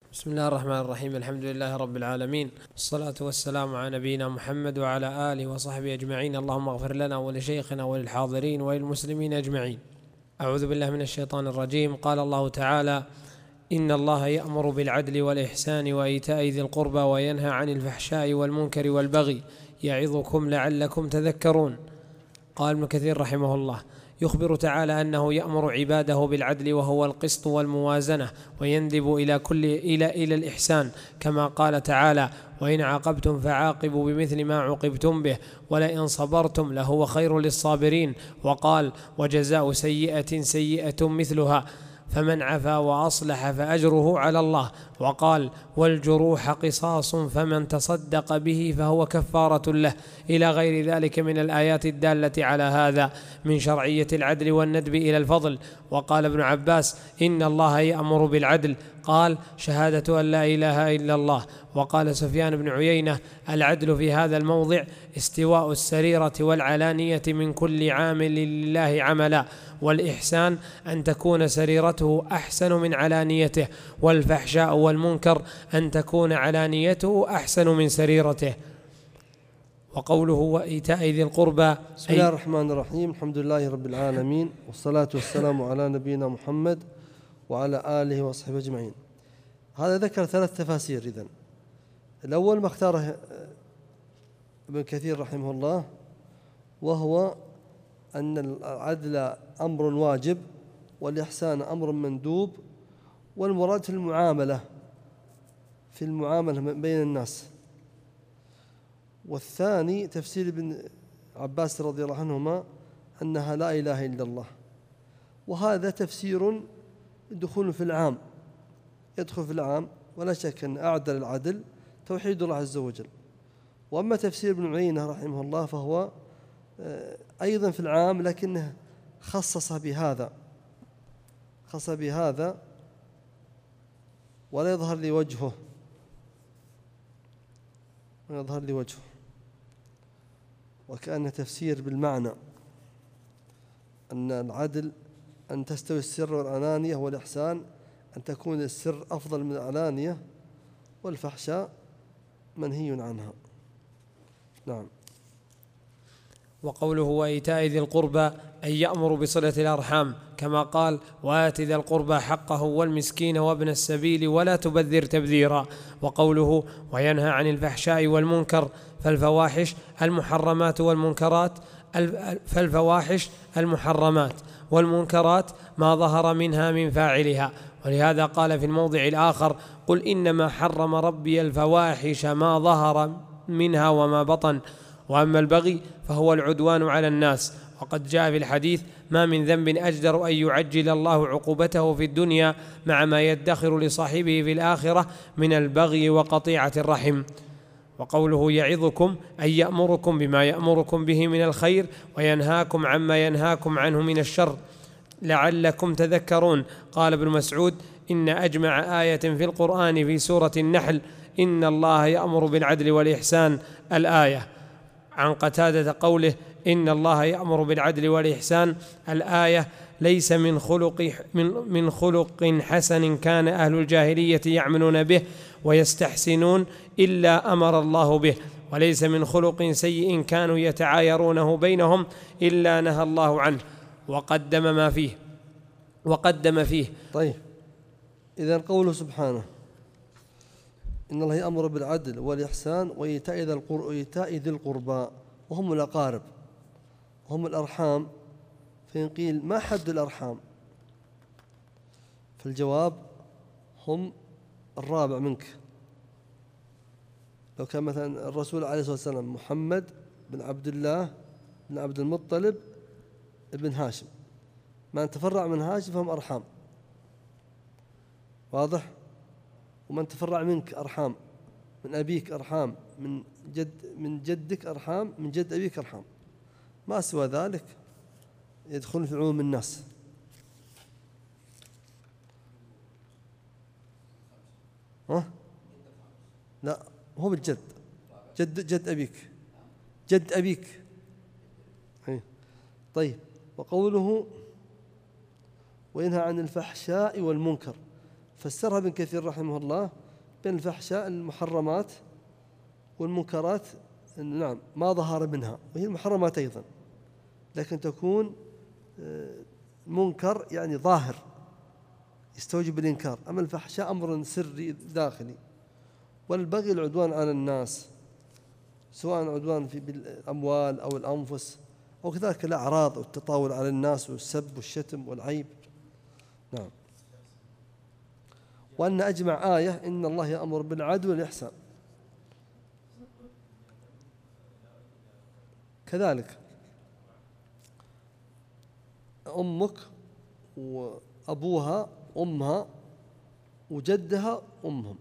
بسم الله الرحمن الرحيم. الحمد لله رب العالمين، الصلاة والسلام على نبينا محمد وعلى آله وصحبه أجمعين. اللهم اغفر لنا ولشيخنا وللحاضرين وللمسلمين أجمعين. أعوذ بالله من الشيطان الرجيم. قال الله تعالى: إن الله يأمر بالعدل والإحسان وإيتاء ذي القربى وينهى عن الفحشاء والمنكر والبغي يعظكم لعلكم تذكرون. قال ابن كثير رحمه الله: يخبر تعالى أنه يأمر عباده بالعدل وهو القسط والموازنة، ويندب إلى الإحسان، كما قال تعالى: وإن عاقبتم فعاقبوا بمثل ما عوقبتم به ولئن صبرتم لهو خير للصابرين. وقال: وجزاء سيئة سيئة مثلها فمن عفا وأصلح فأجره على الله. وقال: والجروح قصاص فمن تصدق به فهو كفارة له، إلى غير ذلك من الآيات الدالة على هذا من شرعية العدل والندب إلى الفضل. وقال ابن عباس: إن الله يأمر بالعدل، قال: شهادة أن لا إله إلا الله. وقال سفيان بن عيينة: العدل في هذا الموضع استواء السريرة والعلانية من كل عامل لله عملا، والإحسان أن تكون سريرته أحسن من علانيته، والفحشاء والمنكر أن تكون علانيته أحسن من سريرته. وقوله: وإيتاء ذي القربى. بسم الله الرحمن الرحيم. الحمد لله رب العالمين، والصلاة والسلام على نبينا محمد وعلى آله وصحبه أجمعين. هذا ذكر 3 تفاسير. إذن الأول ما اختاره ابن كثير رحمه الله، وهو أن العدل أمر واجب، والإحسان أمر مندوب، والمراد في المعاملة بين الناس. والثاني تفسير ابن عباس رضي الله عنهما أنها لا إله إلا الله، وهذا تفسير يدخل في العام، ولا شك أن أعدل العدل توحيد الله عز وجل. وأما تفسير ابن عيينة رحمه الله فهو أيضا في العام، لكنه خصص بهذا ولا يظهر لي وجهه، وكأن تفسير بالمعنى أن العدل أن تستوي السر والعلانية، والإحسان أن تكون السر أفضل من العلانية، والفحشاء منهي عنها. نعم. وقوله: وإيتاء ذي القربى، أن يأمر بصلة الأرحام، كما قال: وآت ذا القربى حقه والمسكين وابن السبيل ولا تبذر تبذيرا. وقوله: وينهى عن الفحشاء والمنكر، فالفواحش المحرمات والمنكرات ما ظهر منها من فاعلها. ولهذا قال في الموضع الآخر: قل إنما حرم ربي الفواحش ما ظهر منها وما بطن. وأما البغي فهو العدوان على الناس. وقد جاء في الحديث: ما من ذنب أجدر أن يعجل الله عقوبته في الدنيا مع ما يدخر لصاحبه في الآخرة من البغي وقطيعة الرحم. وقوله: يعظكم، أن يأمركم بما يأمركم به من الخير، وينهاكم عما ينهاكم عنه من الشر لعلكم تذكرون. قال ابن مسعود: إن أجمع آية في القرآن في سورة النحل إن الله يأمر بالعدل والإحسان، الآية. عن قتادة قوله: إن الله يأمر بالعدل والإحسان، الآية: ليس من خلق حسن كان أهل الجاهلية يعملون به ويستحسنون إلا أمر الله به، وليس من خلق سيء كانوا يتعايرونه بينهم إلا نهى الله عنه وقدم فيه. طيب، إذن قوله سبحانه: إن الله يأمر بالعدل والإحسان وإيتاء ذي القربى، وهم الأقارب، هم الأرحام. فإن قيل: ما حد الأرحام؟ فالجواب: هم الرابع منك. لو كان مثلا الرسول عليه الصلاة والسلام محمد بن عبد الله بن عبد المطلب ابن هاشم، من تفرع من هاشم فهم أرحام، واضح؟ ومن تفرع منك أرحام، من أبيك أرحام، من جدك أرحام، من جد أبيك أرحام، ما سوى ذلك يدخل في عموم الناس. لا، هو بالجد، جد أبيك. طيب، وقوله: وينهى عن الفحشاء والمنكر، فسرها ابن كثير رحمه الله بين الفحشاء المحرمات والمنكرات، نعم ما ظهر منها، وهي المحرمات أيضا، لكن تكون منكر يعني ظاهر يستوجب الإنكار. أما الفحشاء أمر سري داخلي. والبغي العدوان على الناس، سواء عدوان في بالأموال أو الأنفس، أو كذلك الأعراض والتطاول على الناس والسب والشتم والعيب. نعم. وأن أجمع آية إن الله يأمر بالعدل والإحسان كذلك. أمك وأبوها أمها وجدها أمهم،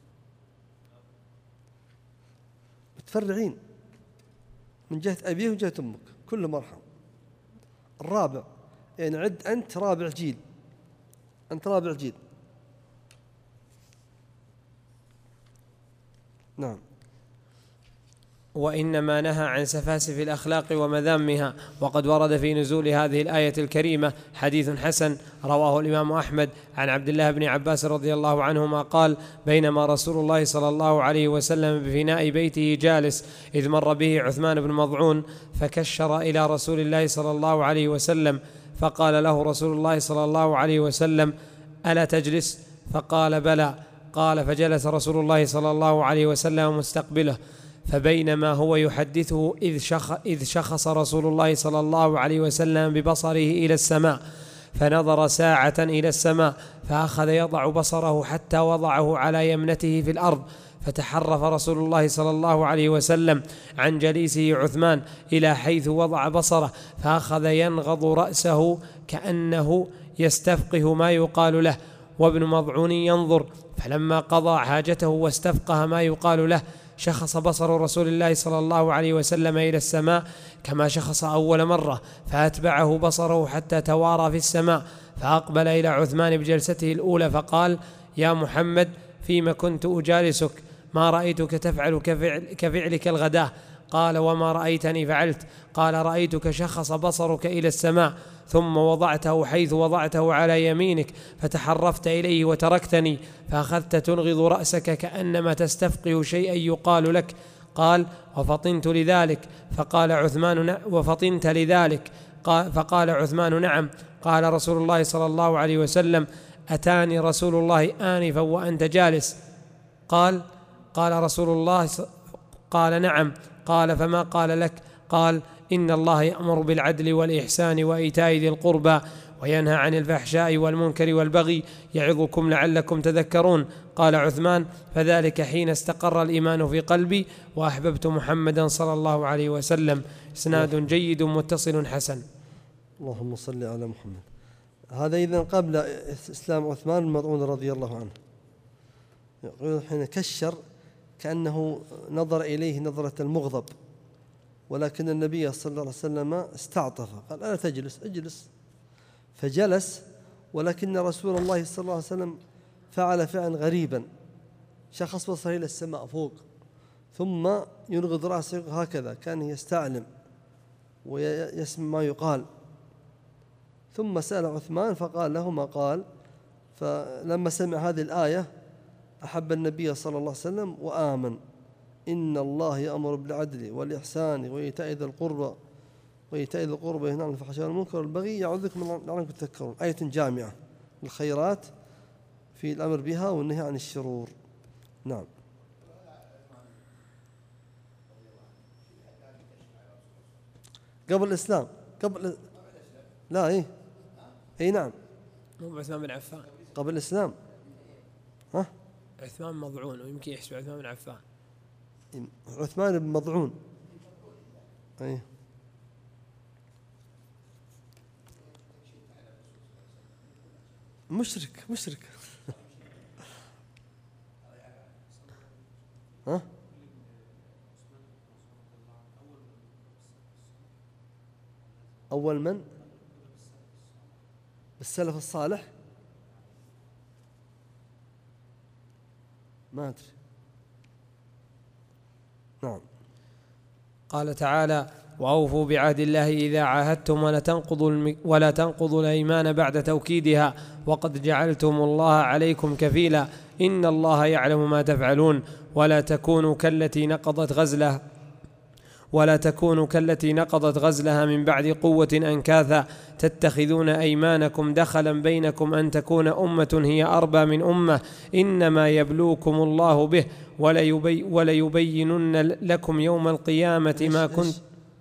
متفرعين من جهة أبيه وجهة أمك كل مرحم. الرابع يعني عد أنت رابع جيل، أنت رابع جيل. نعم. وإنما نهى عن سفاسف الأخلاق ومذامها. وقد ورد في نزول هذه الآية الكريمة حديث حسن رواه الإمام أحمد عن عبد الله بن عباس رضي الله عنهما قال: بينما رسول الله صلى الله عليه وسلم بفناء بيته جالس إذ مر به عثمان بن مضعون فكشر إلى رسول الله صلى الله عليه وسلم، فقال له رسول الله صلى الله عليه وسلم: ألا تجلس؟ فقال: بلى. قال: فجلس رسول الله صلى الله عليه وسلم مستقبله، فبينما هو يحدثه إذ شخص رسول الله صلى الله عليه وسلم ببصره إلى السماء، فنظر ساعة إلى السماء، فأخذ يضع بصره حتى وضعه على يمنته في الأرض، فتحرف رسول الله صلى الله عليه وسلم عن جليسه عثمان إلى حيث وضع بصره، فأخذ ينغض رأسه كأنه يستفقه ما يقال له، وابن مضعون ينظر، فلما قضى حاجته واستفقه ما يقال له شخص بصر رسول الله صلى الله عليه وسلم إلى السماء كما شخص أول مرة، فأتبعه بصره حتى توارى في السماء، فأقبل إلى عثمان بجلسته الأولى فقال: يا محمد، فيما كنت أجالسك؟ ما رأيتك تفعل كفعلك الغداة. قال: وما رأيتني فعلت؟ قال: رأيتك شخص بصرك إلى السماء ثم وضعته حيث وضعته على يمينك، فتحرفت إليه وتركتني، فأخذت تنغض رأسك كأنما تستفقه شيئا يقال لك. قال: وفطنت لذلك. فقال عثمان: وفطنت لذلك؟ فقال عثمان: نعم. قال رسول الله صلى الله عليه وسلم: أتاني رسول الله آنفا وأنت جالس؟ قال رسول الله: قال: نعم. قال: فما قال لك؟ قال: إن الله يأمر بالعدل والإحسان وإيتاء ذي القربى وينهى عن الفحشاء والمنكر والبغي يعظكم لعلكم تذكرون. قال عثمان: فذلك حين استقر الإيمان في قلبي وأحببت محمدا صلى الله عليه وسلم. إسناد جيد متصل حسن. اللهم صل على محمد. هذا إذن قبل إسلام عثمان بن مضعون رضي الله عنه. يقول حين كشر كأنه نظر إليه نظرة المغضب، ولكن النبي صلى الله عليه وسلم استعطف، قال: ألا تجلس؟ اجلس. فجلس، ولكن رسول الله صلى الله عليه وسلم فعل فعلا غريبا، شخص بصره إلى السماء فوق، ثم ينغض رأسه هكذا كان يستعلم ويسمع ما يقال. ثم سأل عثمان فقال له ما قال. فلما سمع هذه الآية أحب النبي صلى الله عليه وسلم وآمن. إن الله يأمر بالعدل والإحسان وإيتاء ذي القربى وينهى عن الفحشاء والمنكر والبغي يعظكم لعلكم تذكرون. آية جامعة الخيرات في الأمر بها والنهي عن الشرور. نعم. قبل الإسلام لا إيه نعم، مو عثمان بن عفان قبل الإسلام. ها، عثمان مضعون، ويمكن يحسب عثمان بن عفان. عثمان بن مضعون أي مشرك ها، أول من بالسلف الصالح ما أدري. نعم. قال تعالى: وأوفوا بعهد الله إذا عاهدتم ولا تنقضوا الأيمان بعد توكيدها وقد جعلتم الله عليكم كفيلا إن الله يعلم ما تفعلون ولا تكونوا كالتي نقضت غزلها من بعد قوة أنكاثا تتخذون أيمانكم دخلا بينكم أن تكون أمة هي أربى من أمة إنما يبلوكم الله به وليبينن لكم يوم القيامة ما كنت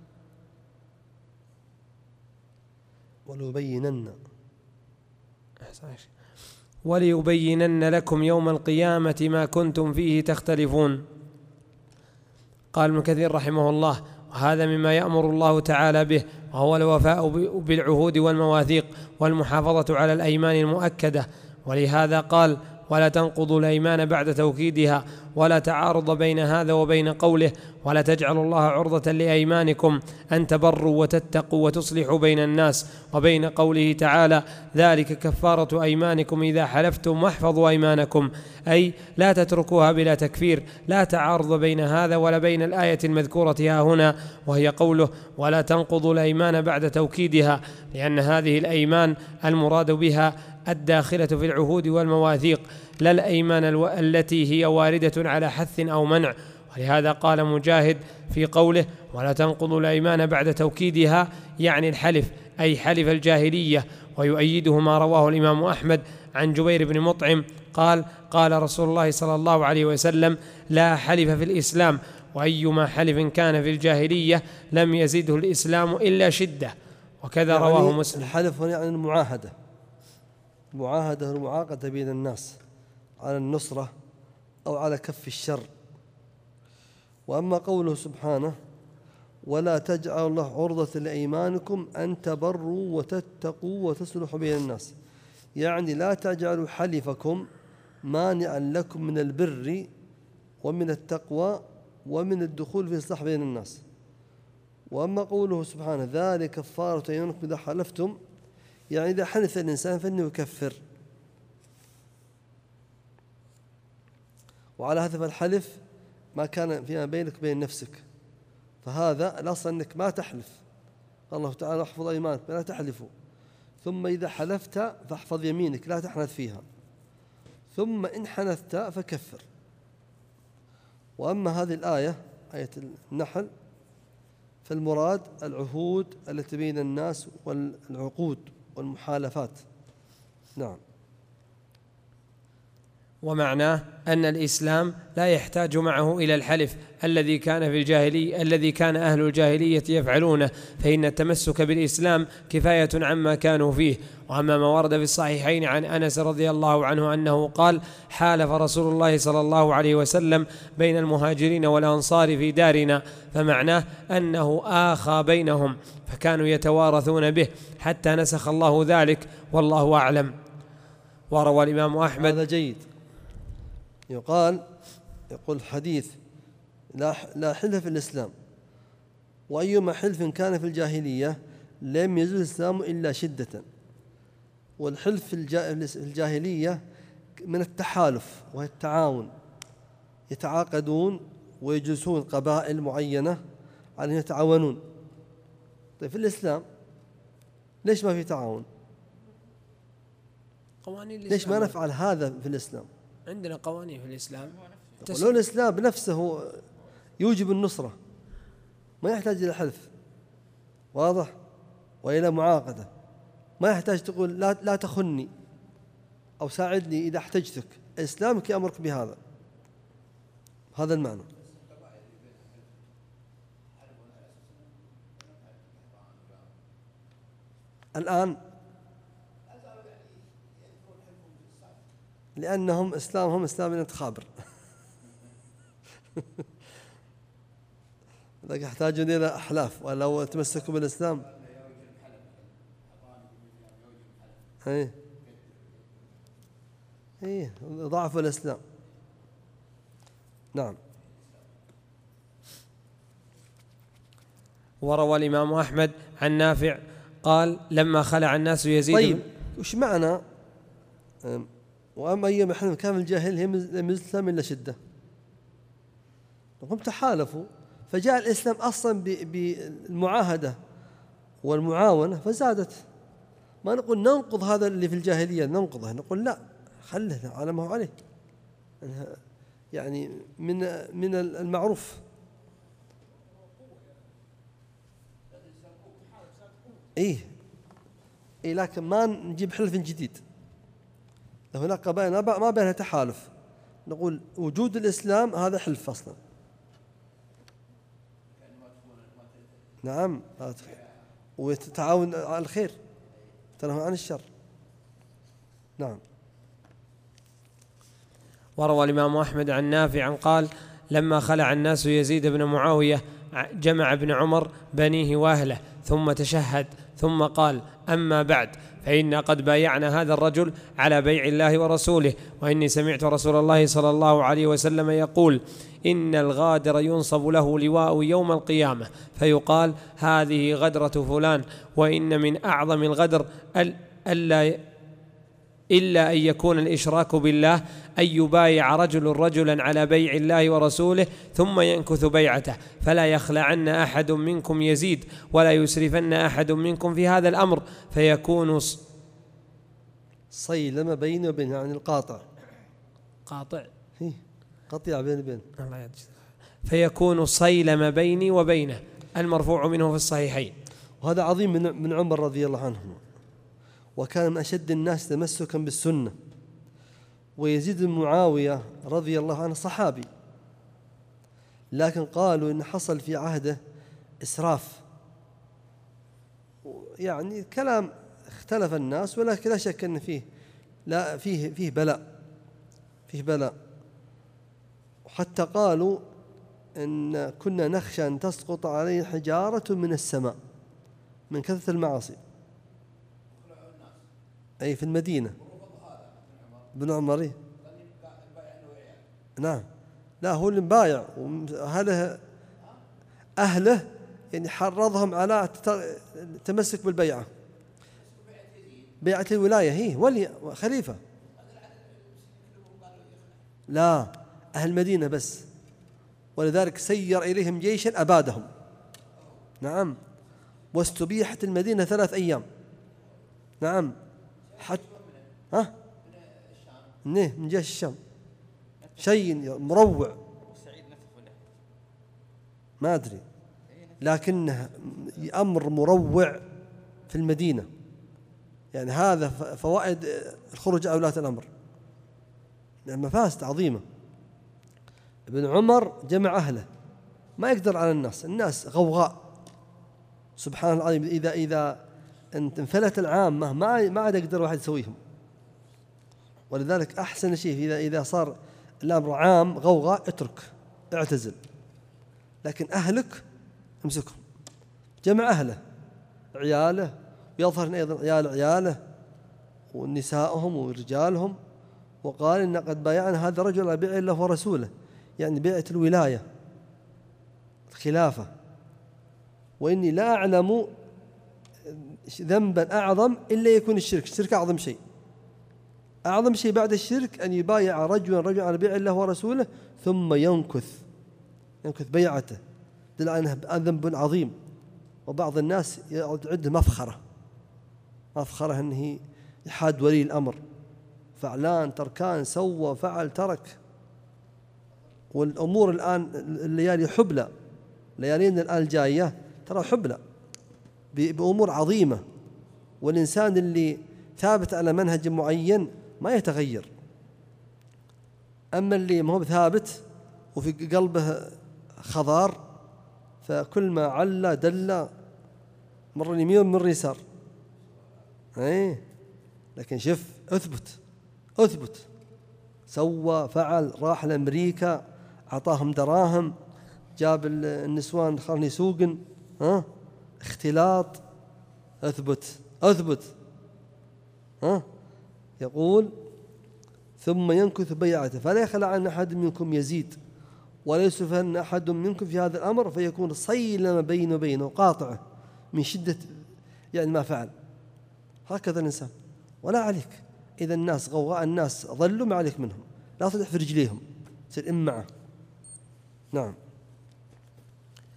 وليبينن لكم يوم القيامة ما كنتم فيه تختلفون. قال ابن كثير رحمه الله: وهذا مما يأمر الله تعالى به، وهو الوفاء بالعهود والمواثيق والمحافظة على الأيمان المؤكدة. ولهذا قال: ولا تنقضوا الأيمان بعد توكيدها، ولا تعارض بين هذا وبين قوله: ولا تجعلوا الله عرضة لأيمانكم أن تبروا وتتقوا وتصلحوا بين الناس، وبين قوله تعالى: ذلك كفارة أيمانكم إذا حلفتم واحفظوا أيمانكم، أي لا تتركوها بلا تكفير. لا تعارض بين هذا ولا بين الآية المذكورة ها هنا، وهي قوله: ولا تنقضوا الأيمان بعد توكيدها، لأن هذه الأيمان المراد بها الداخلة في العهود والمواثيق، لا الأيمان التي هي واردة على حث أو منع. ولهذا قال مجاهد في قوله: ولا تنقضوا الأيمان بعد توكيدها، يعني الحلف، أي حلف الجاهلية. ويؤيده ما رواه الإمام أحمد عن جبير بن مطعم قال: قال رسول الله صلى الله عليه وسلم: لا حلف في الإسلام، وأيما حلف كان في الجاهلية لم يزده الإسلام إلا شدة. وكذا يعني رواه مسلم. الحلف يعني المعاهدة والمعاقدة بين الناس على النصرة أو على كف الشر. وأما قوله سبحانه: ولا تجعلوا الله عرضة لأيمانكم أن تبروا وتتقوا وتصلحوا بين الناس، يعني لا تجعلوا حلفكم مانعا لكم من البر ومن التقوى ومن الدخول في الإصلاح بين الناس. وأما قوله سبحانه: ذلك كفارة أيمانكم إذا حلفتم، يعني إذا حلف الإنسان فإنه يكفر. وعلى هذا فالحلف ما كان فيما بينك وبين نفسك، فهذا الأصل أنك ما تحلف. الله تعالى: احفظ أيمانك لا تحلفوا. ثم إذا حلفت فاحفظ يمينك لا تحنث فيها، ثم إن حنثت فكفر. وأما هذه الآية آية النحل فالمراد العهود التي بين الناس والعقود والمحالفات. نعم. ومعناه أن الإسلام لا يحتاج معه إلى الحلف الذي كان أهل الجاهلية يفعلونه، فإن التمسك بالإسلام كفاية عما كانوا فيه. وأما ما ورد في الصحيحين عن أنس رضي الله عنه أنه قال: حالف رسول الله صلى الله عليه وسلم بين المهاجرين والأنصار في دارنا، فمعناه أنه آخى بينهم فكانوا يتوارثون به حتى نسخ الله ذلك، والله أعلم. وروى الإمام أحمد. هذا جيد. يقول حديث: لا حلف في الإسلام، وأيما حلف كان في الجاهلية لم يزل الإسلام إلا شدة. والحلف في الجاهلية من التحالف وهي التعاون، يتعاقدون ويجلسون قبائل معينة على أن يتعاونون. طيب في الإسلام ليش ما في تعاون؟ ليش ما نفعل هذا في الإسلام؟ عندنا قوانين في الإسلام. ولو الإسلام بنفسه يوجب النصرة، ما يحتاج إلى حلف، واضح، وإلى معاقدة. ما يحتاج تقول لا تخني أو ساعدني إذا احتجتك. إسلامك يأمرك بهذا. هذا المعنى. الآن لأنهم إسلامهم إسلام الانتخابر لكن يحتاجون إلى أحلاف، ولو تمسكوا بالإسلام ضعفوا الإسلام. نعم. وروى الإمام أحمد عن نافع قال: لما خلع الناس يزيد. طيب وش معنى وأما أيام حلف كان الجاهل لم يزل الإسلام إلا شدة؟ هم تحالفوا فجاء الإسلام أصلا بالمعاهدة والمعاونة فزادت. ما نقول ننقض هذا اللي في الجاهلية ننقضه، نقول لا، خله على ما هو عليه، يعني من المعروف. إيه لكن ما نجيب حلف جديد. لو هناك قبائل ما بينها تحالف، نقول وجود الإسلام هذا حلف أصلا. نعم، وتتعاون على الخير، تنهى عن الشر. نعم. وروى الإمام أحمد عن نافع قال: لما خلع الناس يزيد بن معاوية جمع ابن عمر بنيه وأهله ثم تشهد ثم قال: أما بعد، فإنا قد بايعنا هذا الرجل على بيع الله ورسوله، وإني سمعت رسول الله صلى الله عليه وسلم يقول: إن الغادر ينصب له لواء يوم القيامة فيقال: هذه غدرة فلان. وإن من أعظم الغدر إلا أن يكون الإشراك بالله، أن يبايع رجل رجلا على بيع الله ورسوله ثم ينكث بيعته، فلا يخلعن أحد منكم يزيد، ولا يسرفن أحد منكم في هذا الأمر، فيكون صيلم بينه وبين، يعني القاطع، قاطع، قطيع بين فيكون صيلم بيني وبينه، المرفوع منه في الصحيحين. وهذا عظيم من عمر رضي الله عنه، وكان من أشد الناس تمسكا بالسنة. ويزيد بن معاوية رضي الله عنه صحابي، لكن قالوا إن حصل في عهده إسراف، يعني كلام اختلف الناس، ولكن لا شك أن فيه بلاء. وحتى قالوا إن كنا نخشى أن تسقط عليه حجارة من السماء من كثرة المعاصي. أي في المدينة بن عمر. نعم، لا هو اللي مبايع، أهله يعني حرضهم على التمسك بالبيعة، بيعة الولاية، هي ولي خليفة. لا، أهل المدينة بس، ولذلك سير إليهم جيشا أبادهم. نعم، واستبيحت المدينة 3 أيام. نعم، حتى من جيش الشام، شيء مروع، ما أدري، لكنه أمر مروع في المدينة. يعني هذا فوائد الخروج على ولاة الأمر، مفاسد عظيمة. ابن عمر جمع أهله، ما يقدر على الناس غوغاء، سبحان الله العظيم. إذا انفلت العامة ما عاد يقدر واحد يسويهم. ولذلك أحسن شيء إذا صار الأمر عام غوغاء اترك، اعتزل، لكن أهلك امسكهم. جمع أهله، عياله، ويظهر أيضا عياله ونسائهم ورجالهم، وقال إن قد بايعنا هذا الرجل على بيع الله ورسوله، يعني بيعة الولاية، الخلافة. وإني لا أعلم ذنبا أعظم إلا يكون الشرك أعظم شيء. أعظم شيء بعد الشرك أن يبايع رجل على بيع الله ورسوله ثم ينكث بيعته، دل أنه ذنب عظيم. وبعض الناس يعد مفخرة أنه يحاد ولي الأمر، فعلان تركان، سوى فعل ترك. والأمور الآن الليالي حبلى، ليالينا الآن الجاية ترى حبلى بأمور عظيمة، والإنسان اللي ثابت على منهج معين ما يتغير. أما اللي ما هو ثابت وفي قلبه خضار، فكل ما علا دل، مر اليمين ومر اليسار. لكن شوف، أثبت، سوى فعل، راح لأمريكا، أعطاهم دراهم، جاب النسوان خلني يسوقن، اختلاط، أثبت. يقول: ثم ينكث بيعته، فلا يخلعن أحد منكم يزيد، ولا يسرفن أحد منكم في هذا الأمر، فيكون صيلم بينه وبينه، قاطعه من شدة يعني ما فعل. هكذا الإنسان. ولا عليك إذا الناس غوغاء، الناس ضلوا، ما عليك منهم، لا تطيح في رجليهم، تصير معه. نعم.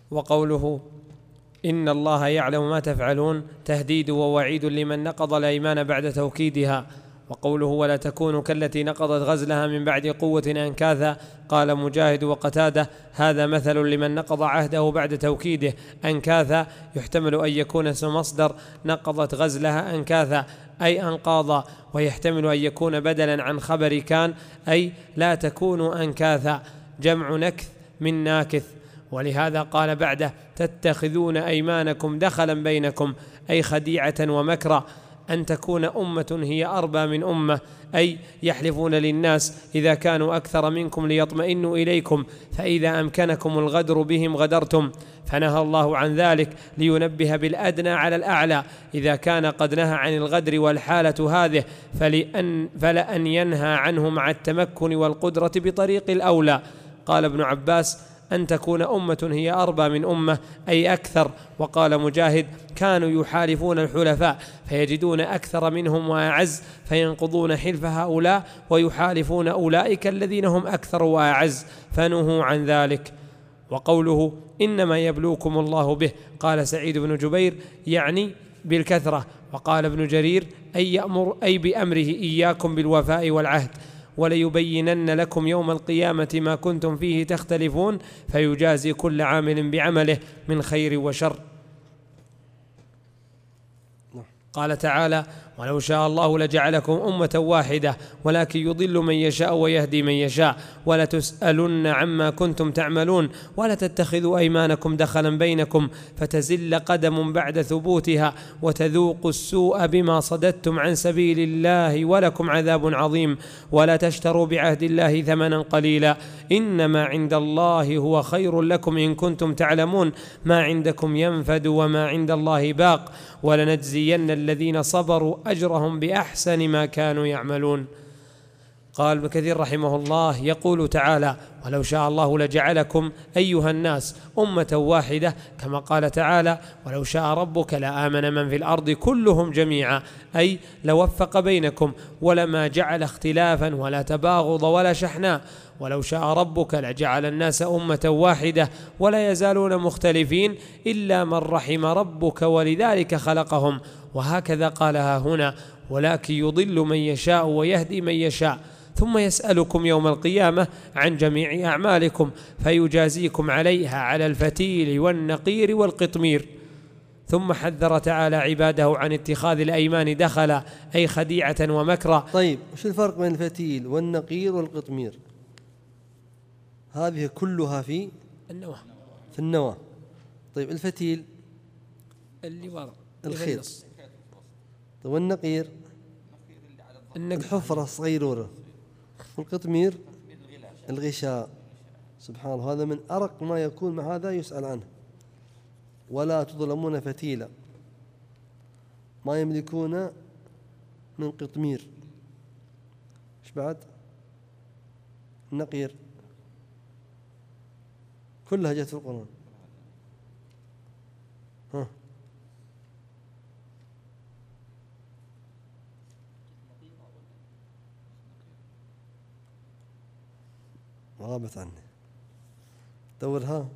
وقوله إن الله يعلم ما تفعلون تهديد ووعيد لمن نقض الأيمان بعد توكيدها. وقوله ولا تكونوا كالتي نقضت غزلها من بعد قوة أنكاثا. قال مجاهد وقتادة هذا مثل لمن نقض عهده بعد توكيده. أنكاثا يحتمل أن يكون اسم مصدر نقضت غزلها أنكاثا أي أنقاضا، ويحتمل أن يكون بدلا عن خبر كان أي لا تكونوا أنكاثا، جمع نكث من ناكث. ولهذا قال بعده تتخذون أيمانكم دخلا بينكم أي خديعة ومكرا، أن تكون أمة هي أربى من أمة، أي يحلفون للناس إذا كانوا أكثر منكم ليطمئنوا إليكم، فإذا أمكنكم الغدر بهم غدرتم. فنهى الله عن ذلك لينبه بالأدنى على الأعلى، إذا كان قد نهى عن الغدر والحالة هذه فلأن ينهى عنه مع التمكن والقدرة بطريق الأولى. قال ابن عباس أن تكون أمة هي أربى من أمة أي أكثر. وقال مجاهد كانوا يحالفون الحلفاء فيجدون أكثر منهم وأعز فينقضون حلف هؤلاء ويحالفون أولئك الذين هم أكثر وأعز فنهوا عن ذلك. وقوله إنما يبلوكم الله به قال سعيد بن جبير يعني بالكثرة. وقال ابن جرير أي بأمره إياكم بالوفاء والعهد، وليبينن لكم يوم القيامة ما كنتم فيه تختلفون فيجازي كل عامل بعمله من خير وشر. قال تعالى ولو شاء الله لجعلكم أمة واحدة ولكن يضل من يشاء ويهدي من يشاء ولتسألن عما كنتم تعملون ولا تتخذوا أيمانكم دخلا بينكم فتزل قدم بعد ثبوتها وتذوقوا السوء بما صددتم عن سبيل الله ولكم عذاب عظيم ولا تشتروا بعهد الله ثمنا قليلا إنما عند الله هو خير لكم إن كنتم تعلمون ما عندكم ينفد وما عند الله باق ولنجزين الذين صبروا أجرهم بأحسن ما كانوا يعملون. قال ابن كثير رحمه الله يقول تعالى ولو شاء الله لجعلكم أيها الناس أمة واحدة كما قال تعالى ولو شاء ربك لآمن من في الأرض كلهم جميعا أي لوفق بينكم ولما جعل اختلافا ولا تباغض ولا شحناء ولو شاء ربك لجعل الناس أمة واحدة ولا يزالون مختلفين إلا من رحم ربك ولذلك خلقهم. وهكذا قالها هنا ولكن يضل من يشاء ويهدي من يشاء ثم يسألكم يوم القيامة عن جميع أعمالكم فيجازيكم عليها على الفتيل والنقير والقطمير. ثم حذر تعالى عباده عن اتخاذ الأيمان دخلا أي خديعة ومكرا. طيب وش الفرق بين الفتيل والنقير والقطمير؟ هذه كلها في النواة. في النواة. طيب الفتيل اللي ورا الخيط. طيب والنقير الحفرة صغيرة. والقطمير الغشاء. سبحان الله هذا من أرق ما يكون مع هذا يسأل عنه. ولا تظلمون فتيلا ما يملكون من قطمير. ايش بعد؟ النقير كلها جت في القرآن. ها غابت عني دورها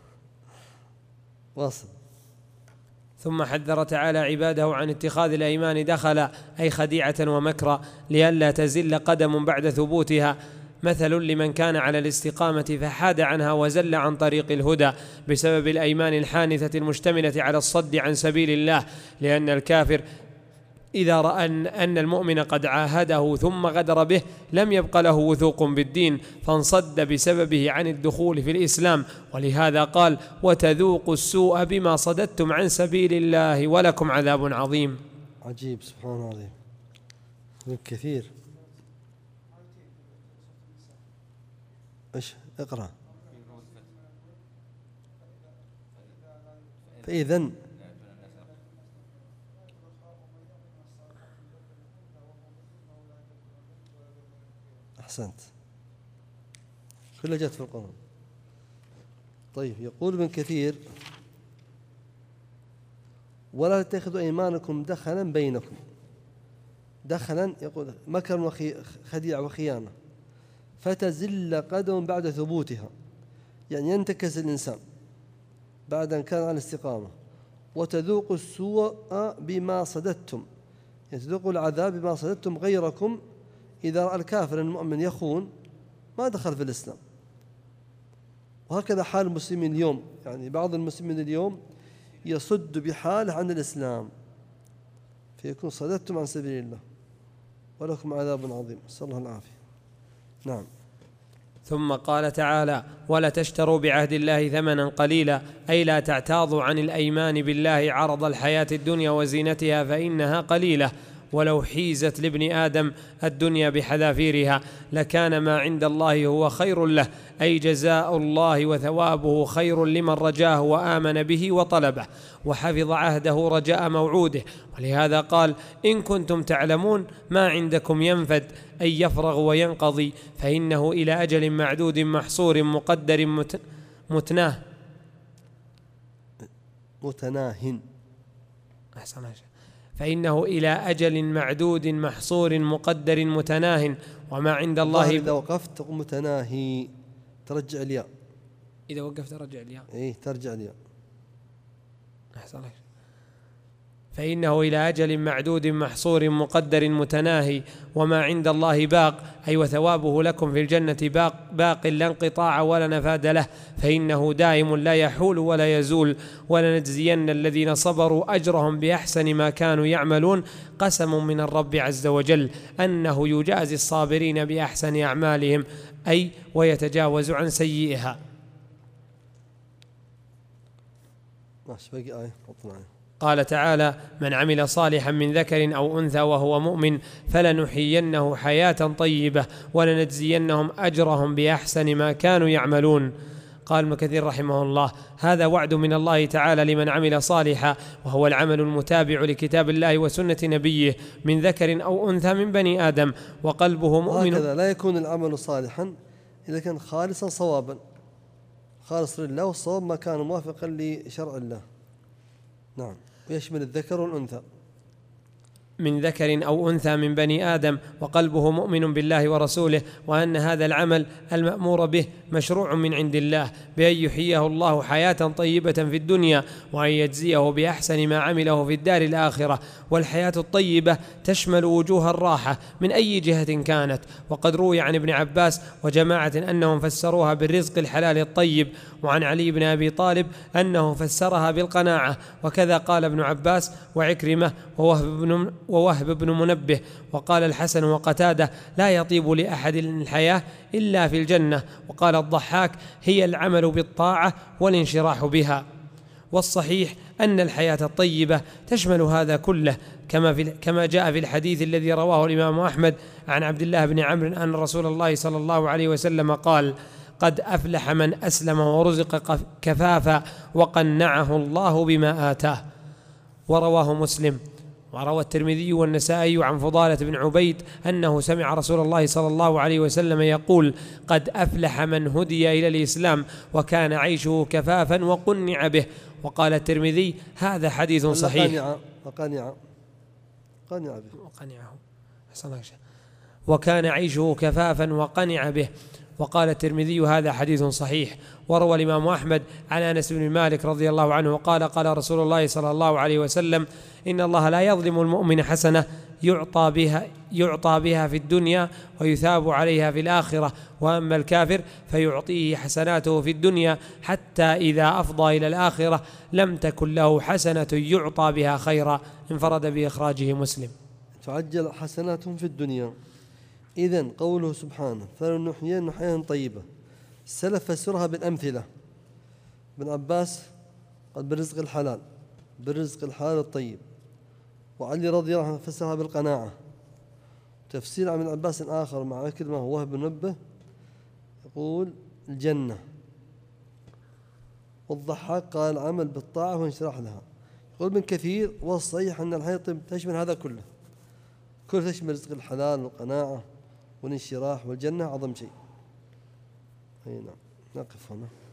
واصل. ثم حذر تعالى عباده عن اتخاذ الأيمان دخلا أي خديعة ومكرا لئلا تزل قدم بعد ثبوتها مثل لمن كان على الاستقامة فحاد عنها وزل عن طريق الهدى بسبب الأيمان الحانثة المشتملة على الصد عن سبيل الله. لأن الكافر إذا رأى أن المؤمن قد عاهده ثم غدر به لم يبق له وثوق بالدين فانصد بسببه عن الدخول في الإسلام. ولهذا قال وتذوقوا السوء بما صددتم عن سبيل الله ولكم عذاب عظيم. عجيب سبحان الله كثير. ايش اقرأ فإذن أحسنت كلها جت في القرآن. طيب يقول ابن كثير ولا تتخذوا أيمانكم دخلا بينكم. دخلا يقول مكر خديعة وخيانة فتزل قدم بعد ثبوتها يعني ينتكس الإنسان بعد أن كان على الاستقامة، وتذوقوا السوء بما صددتم، يعني تذوقوا العذاب بما صددتم غيركم. إذا رأى الكافر المؤمن يخون ما دخل في الإسلام. وهكذا حال المسلمين اليوم، يعني بعض المسلمين اليوم يصد بحاله عن الإسلام، فيكون صددتم عن سبيل الله ولكم عذاب عظيم، نسأل الله العافية. نعم. ثم قال تعالى: ولا تشتروا بعهد الله ثمنا قليلا، أي لا تعتاضوا عن الأيمان بالله عرض الحياة الدنيا وزينتها فإنها قليلة، ولو حيزت لابن آدم الدنيا بحذافيرها لكان ما عند الله هو خير له، أي جزاء الله وثوابه خير لمن رجاه وآمن به وطلبه وحفظ عهده رجاء موعوده. ولهذا قال: إن كنتم تعلمون ما عندكم ينفد، أي يفرغ وينقضي، فإنه إلى أجل معدود محصور مقدر متناه. أحسن. فإنه إلى أجل معدود محصور مقدر متناه، وما عند الله. إذا وقفت تقول متناهي، ترجع الياء. إذا وقفت ترجع الياء. إيه، ترجع الياء. أحسن. فإنه إلى أجل معدود محصور مقدر متناهي، وما عند الله باق، أي وثوابه لكم في الجنة باق لا انقطاع ولا نفاد له، فإنه دائم لا يحول ولا يزول. ولنجزين الذين صبروا أجرهم بأحسن ما كانوا يعملون، قسم من الرب عز وجل أنه يجازي الصابرين بأحسن أعمالهم، أي ويتجاوز عن سيئها. قال تعالى: من عمل صالحا من ذكر أو أنثى وهو مؤمن فلنحيينه حياة طيبة ولنجزينهم أجرهم بأحسن ما كانوا يعملون. قال ابن كثير رحمه الله: هذا وعد من الله تعالى لمن عمل صالحا، وهو العمل المتابع لكتاب الله وسنة نبيه، من ذكر أو أنثى من بني آدم وقلبه مؤمن. وهكذا لا يكون العمل صالحا إذا كان خالصا صوابا، خالص لله، والصواب ما كان موافقا لشرع الله. نعم. ويشمل الذكر والأنثى. من ذكر أو أنثى من بني آدم وقلبه مؤمن بالله ورسوله، وأن هذا العمل المأمور به مشروع من عند الله، بأن يحييه الله حياة طيبة في الدنيا، وأن يجزيه بأحسن ما عمله في الدار الآخرة. والحياة الطيبة تشمل وجوه الراحة من أي جهة كانت، وقد روي عن ابن عباس وجماعة أنهم فسروها بالرزق الحلال الطيب، وعن علي بن أبي طالب أنه فسرها بالقناعة، وكذا قال ابن عباس وعكرمة ووهب بن منبه. وقال الحسن وقتادة: لا يطيب لأحد الحياة إلا في الجنة. وقال الضحاك: هي العمل بالطاعة والانشراح بها. والصحيح أن الحياة الطيبة تشمل هذا كله، كما جاء في الحديث الذي رواه الإمام أحمد عن عبد الله بن عمرو أن رسول الله صلى الله عليه وسلم قال: قد أفلح من أسلم ورزق كفافا وقنعه الله بما آتاه. ورواه مسلم. وروى الترمذي والنسائي عن فضالة بن عبيد أنه سمع رسول الله صلى الله عليه وسلم يقول: قد أفلح من هدي إلى الإسلام وكان عيشه كفافا وقنع به. وقال الترمذي: هذا حديث صحيح. وقنعه. وكان عيشه كفافا وقنع به. وقال الترمذي: هذا حديث صحيح. وروى الإمام أحمد عن أنس بن مالك رضي الله عنه قال: قال رسول الله صلى الله عليه وسلم: إن الله لا يظلم المؤمن حسنة يعطى بها في الدنيا ويثاب عليها في الآخرة، وأما الكافر فيعطيه حسناته في الدنيا حتى إذا أفضى إلى الآخرة لم تكن له حسنة يعطى بها خيرا. انفرد بإخراجه مسلم. تعجل حسناتهم في الدنيا. إذن قوله سبحانه: فلنحيين حياة طيبة، السلف فسرها بالأمثلة. ابن عباس قال: بالرزق الحلال، بالرزق الحلال الطيب. وعلي رضي الله عنه فسرها بالقناعة. تفسير عن ابن عباس آخر مع كلمة وهب بن منبه يقول: الجنة. والضحاك قال: عمل بالطاعة وانشراح لها. يقول ابن كثير: والصحيح أن الحياة الطيبة تشمل هذا كله، كل تشمل رزق الحلال والقناعة والانشراح، والجنة أعظم شيء. أي نعم. نقف هنا.